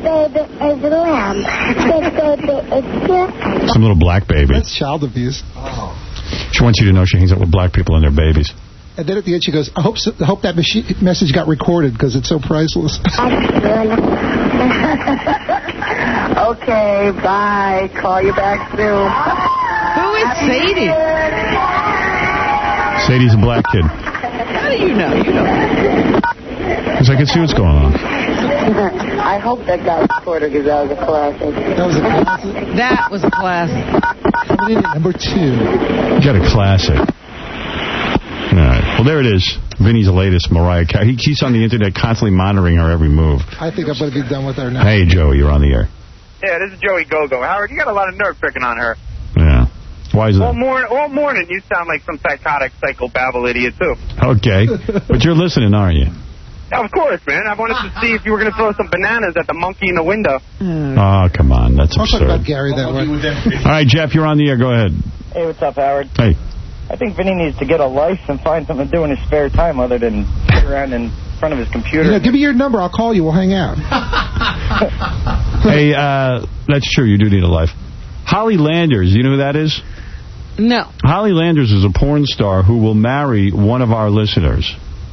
baby is a lamb. This baby is cute. Some little black baby. That's child abuse. Oh. She wants you to know she hangs out with black people and their babies. And then at the end she goes, I hope that message got recorded because it's so priceless. Okay, bye. Call you back soon. Who is Sadie? Sadie's a black kid. How do you know? You know. Because I can see what's going on. I hope that got recorded because that was a classic. That was a classic. That was a classic. Coming in at number 2. You got a classic. All right. Well, there it is. Vinny's latest Mariah Carey. He's on the internet constantly monitoring her every move. I think I'm going to be done with her now. Hey, Joey, you're on the air. Yeah, this is Joey Gogo. Howard, you got a lot of nerve picking on her. Yeah. Why is that? All morning, you sound like some psychotic, psychobabble idiot, too. Okay. But you're listening, aren't you? Yeah, of course, man. I wanted to see if you were going to throw some bananas at the monkey in the window. Oh, come on. That's Don't talk absurd. about Gary that way. All right, Jeff, you're on the air. Go ahead. Hey, what's up, Howard? Hey. I think Vinny needs to get a life and find something to do in his spare time other than sit around in front of his computer. Give me your number. I'll call you. We'll hang out. Hey, that's true. You do need a life. Holly Landers, you know who that is? No. Holly Landers is a porn star who will marry one of our listeners.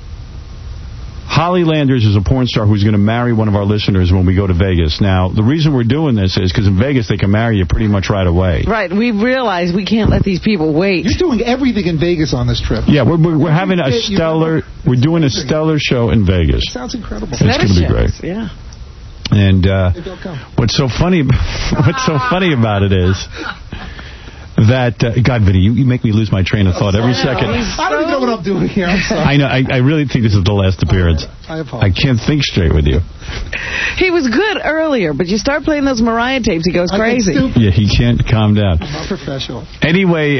Holly Landers is a porn star who's going to marry one of our listeners when we go to Vegas. Now, the reason we're doing this is because in Vegas they can marry you pretty much right away. Right. We realize we can't let these people wait. You're doing everything in Vegas on this trip. Yeah, we're having a stellar, we're doing a stellar show in Vegas. Sounds incredible. It's going to be great. Yeah. And what's so funny about it is that God, Vinny, you make me lose my train of thought every second. I don't even know what I'm doing here. I'm sorry. I know. I really think this is the last appearance. I apologize. I can't think straight with you. He was good earlier, but you start playing those Mariah tapes, he goes crazy. Yeah, he can't calm down. I'm not professional. Anyway,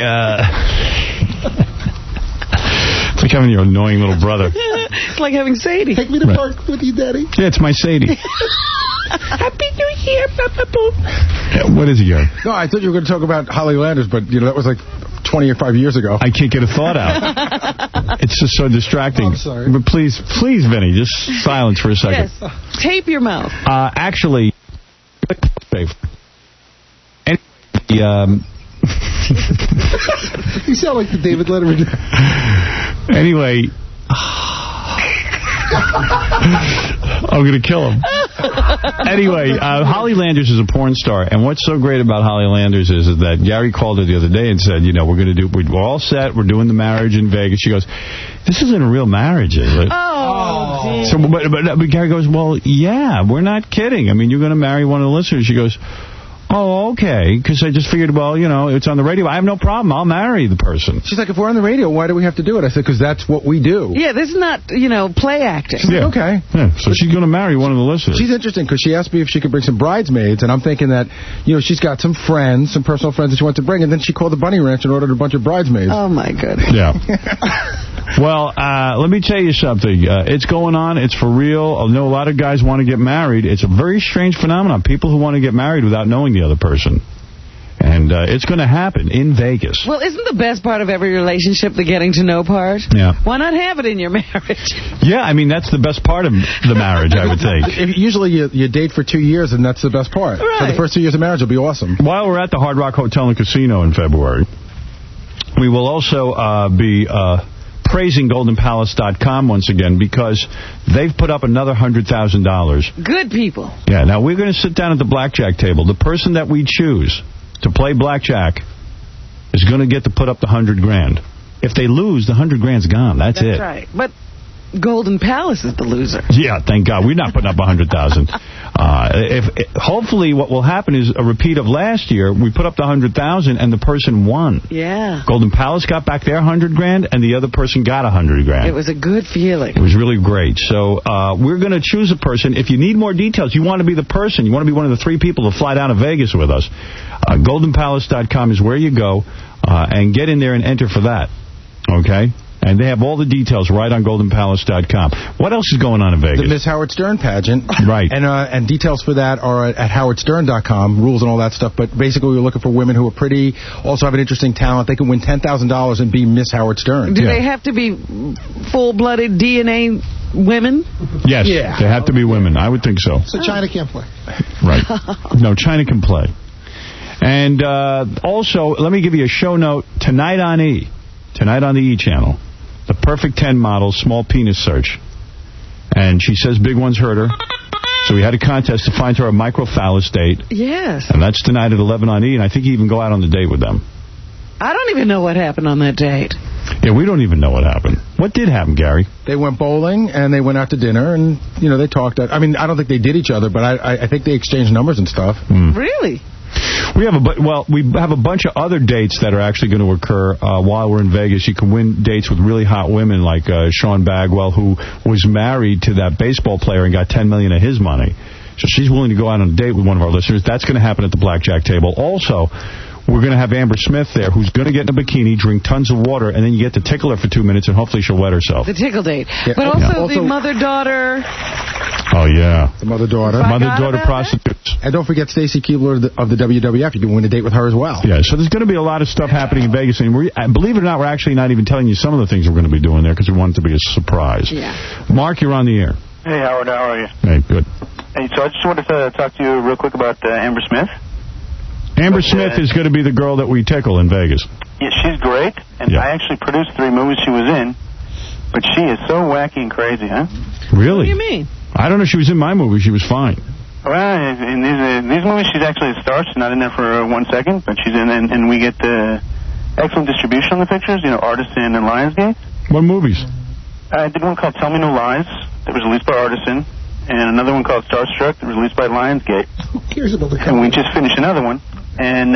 it's like having your annoying little brother. It's like having Sadie. Take me to park with you, Daddy. Yeah, it's my Sadie. Happy New Year, Yeah, what is he, Gary? No, I thought you were going to talk about Holly Landers, but that was like 25 years ago. I can't get a thought out. It's just so distracting. I'm sorry. But please, Vinny, just silence for a second. Yes. Tape your mouth. Actually, You sound like the David Letterman. Anyway, I'm going to kill him. Anyway, Holly Landers is a porn star, and what's so great about Holly Landers is that Gary called her the other day and said, we're all set, we're doing the marriage in Vegas. She goes, this isn't a real marriage, is it? Oh. So, but Gary goes, well, yeah, we're not kidding. I mean, you're going to marry one of the listeners. She goes, oh, okay, because I just figured, well, it's on the radio. I have no problem. I'll marry the person. She's like, if we're on the radio, why do we have to do it? I said, because that's what we do. Yeah, this is not, play acting. She's like, okay. Yeah, so she's going to marry one of the listeners. She's interesting because she asked me if she could bring some bridesmaids, and I'm thinking that, she's got some friends, some personal friends that she wants to bring, and then she called the Bunny Ranch and ordered a bunch of bridesmaids. Oh, my goodness. Yeah. Well, let me tell you something. It's going on. It's for real. I know a lot of guys want to get married. It's a very strange phenomenon. People who want to get married without knowing the other person. And it's going to happen in Vegas. Well, isn't the best part of every relationship the getting to know part? Yeah. Why not have it in your marriage? Yeah, I mean, that's the best part of the marriage, I would think. Usually you date for 2 years, and that's the best part. Right. So the first 2 years of marriage will be awesome. While we're at the Hard Rock Hotel and Casino in February, we will also be praising GoldenPalace.com once again because they've put up another $100,000. Good people. Yeah, now we're going to sit down at the blackjack table. The person that we choose to play blackjack is going to get to put up the $100,000. If they lose, the $100,000's gone. That's it. That's right. But Golden Palace is the loser. Yeah, thank God. We're not putting up $100,000. Hopefully what will happen is a repeat of last year. We put up the $100,000 and the person won. Yeah. Golden Palace got back their $100,000 and the other person got $100,000. It was a good feeling. It was really great. So we're going to choose a person. If you need more details, you want to be the person. You want to be one of the 3 people to fly down to Vegas with us. GoldenPalace.com is where you go and get in there and enter for that. Okay? And they have all the details right on goldenpalace.com. What else is going on in Vegas? The Miss Howard Stern pageant. Right. And details for that are at howardstern.com, rules and all that stuff. But basically, we're looking for women who are pretty, also have an interesting talent. They can win $10,000 and be Miss Howard Stern. Do they have to be full-blooded DNA women? Yes, they have to be women. I would think so. So China can't play. Right. No, China can play. And also, let me give you a show note. Tonight on E, tonight on the E channel, the Perfect 10 model small penis search. And she says big ones hurt her. So we had a contest to find her a microphallus date. Yes. And that's tonight at 11 on E. And I think you even go out on the date with them. I don't even know what happened on that date. Yeah, we don't even know what happened. What did happen, Gary? They went bowling, and they went out to dinner, and, you know, they talked. I mean, I don't think they did each other, but I think they exchanged numbers and stuff. Really? We have a bunch of other dates that are actually going to occur while we're in Vegas. You can win dates with really hot women like Sean Bagwell, who was married to that baseball player and got $10 million of his money. So she's willing to go out on a date with one of our listeners. That's going to happen at the blackjack table. Also, we're going to have Amber Smith there, who's going to get in a bikini, drink tons of water, and then you get to tickle her for 2 minutes, and hopefully she'll wet herself. The tickle date. Yeah. But also the mother-daughter. Oh, yeah. The mother-daughter. Mother-daughter prostitutes. And don't forget Stacy Keibler of the WWF. You can win a date with her as well. Yeah, so there's going to be a lot of stuff happening in Vegas. And believe it or not, we're actually not even telling you some of the things we're going to be doing there because we want it to be a surprise. Yeah. Mark, you're on the air. Hey, Howard, how are you? Hey, good. Hey, so I just wanted to talk to you real quick about Amber Smith. Amber Smith is going to be the girl that we tickle in Vegas. Yeah, she's great, and I actually produced 3 movies she was in, but she is so wacky and crazy, huh? Really? What do you mean? I don't know. She was in my movie. She was fine. Well, in these movies, she's actually a star. She's not in there for 1 second, but she's in, and we get excellent distribution on the pictures, you know, Artisan and Lionsgate. What movies? I did one called Tell Me No Lies that was released by Artisan, and another one called Starstruck that was released by Lionsgate. Who cares about the And we just finished another one. And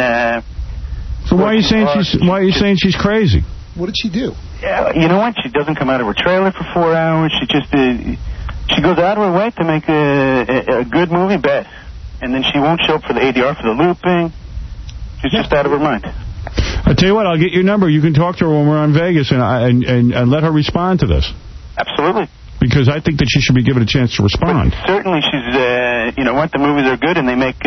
so why are you saying she's crazy? What did she do? Yeah, you know what? She doesn't come out of her trailer for 4 hours. She just she goes out of her way to make a good movie bet, and then she won't show up for the ADR for the looping. She's just out of her mind. I tell you what, I'll get your number. You can talk to her when we're on Vegas and let her respond to this. Absolutely. Because I think that she should be given a chance to respond. But certainly, she's you know what? The movies are good, and they make.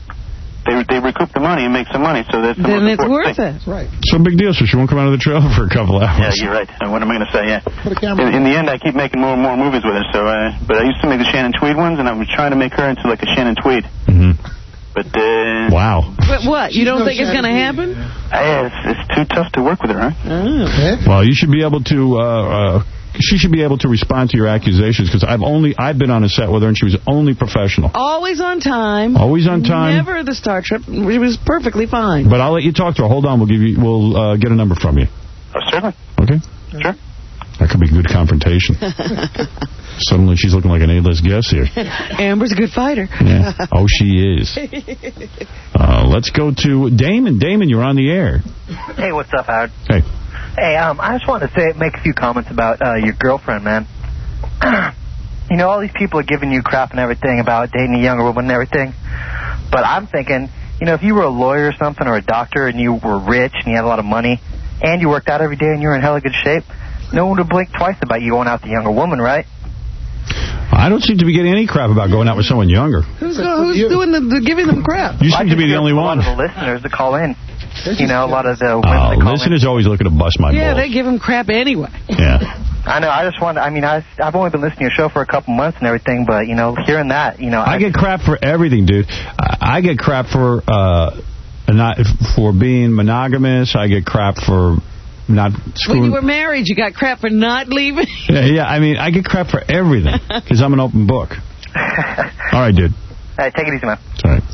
They recoup the money and make some money, so that's the then most it's worth thing. it. Right. So big deal, so she won't come out of the trailer for a couple hours. Yeah, you're right. What am I going to say? Yeah. Put a camera In the end, I keep making more and more movies with her. So, but I used to make the Shannon Tweed ones, and I was trying to make her into like a Shannon Tweed. Mm-hmm. But wow. But what? You don't think it's going to happen? It's too tough to work with her, huh? Oh. Well, you should be able to. She should be able to respond to your accusations because I've been on a set with her and she was only professional. Always on time. Always on time. Never the Star Trip. She was perfectly fine. But I'll let you talk to her. Hold on. We'll get a number from you. Oh, certainly. Okay. Sure. That could be a good confrontation. Suddenly she's looking like an A-list guest here. Amber's a good fighter. Yeah. Oh, she is. Let's go to Damon. Damon, you're on the air. Hey, what's up, Howard? Hey. Hey, I just wanted to make a few comments about your girlfriend, man. You know, all these people are giving you crap and everything about dating a younger woman and everything. But I'm thinking, you know, if you were a lawyer or something or a doctor and you were rich and you had a lot of money and you worked out every day and you're in hella good shape, no one would blink twice about you going out with a younger woman, right? I don't seem to be getting any crap about going out with someone younger. Who's doing the giving them crap? You seem to be the only one. A lot of the listeners that call in. You know, a lot of the women that call listeners always looking to bust my balls. Yeah, they give him crap anyway. Yeah. I know. I just want. I mean, I've only been listening to your show for a couple months and everything, but you know, hearing that, you know, I get crap for everything, dude. I get crap for being monogamous. I get crap for not screwing. When you were married, you got crap for not leaving. Yeah. I mean, I get crap for everything because I'm an open book. All right, dude. All right, take it easy, man.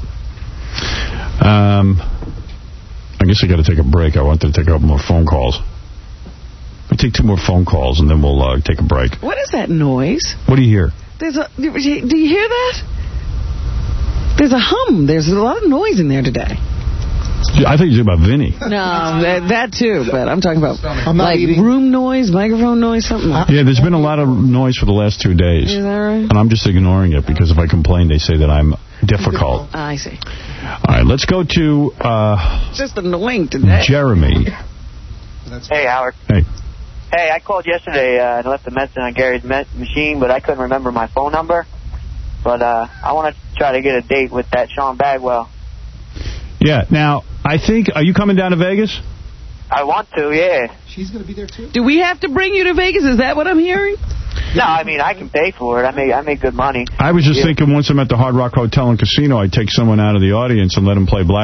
All right. I guess I got to take a break. I wanted to take a couple more phone calls. We'll take 2 more phone calls, and then we'll take a break. What is that noise? What do you hear? Do you hear that? There's a hum. There's a lot of noise in there today. I thought you were talking about Vinny. No, that too, but I'm talking about like eating. room noise, microphone noise, something like that. Yeah, there's been a lot of noise for the last 2 days. Is that right? And I'm just ignoring it because if I complain, they say that I'm difficult. I see. All right, let's go to It's just annoying today. Jeremy. Hey, Howard. Hey. Hey, I called yesterday and left a message on Gary's machine, but I couldn't remember my phone number. But I want to try to get a date with that Sean Bagwell. Yeah. Now, I think, are you coming down to Vegas? I want to, yeah. She's going to be there, too? Do we have to bring you to Vegas? Is that what I'm hearing? No, I mean, I can pay for it. I make good money. I was just thinking once I'm at the Hard Rock Hotel and Casino, I'd take someone out of the audience and let them play black.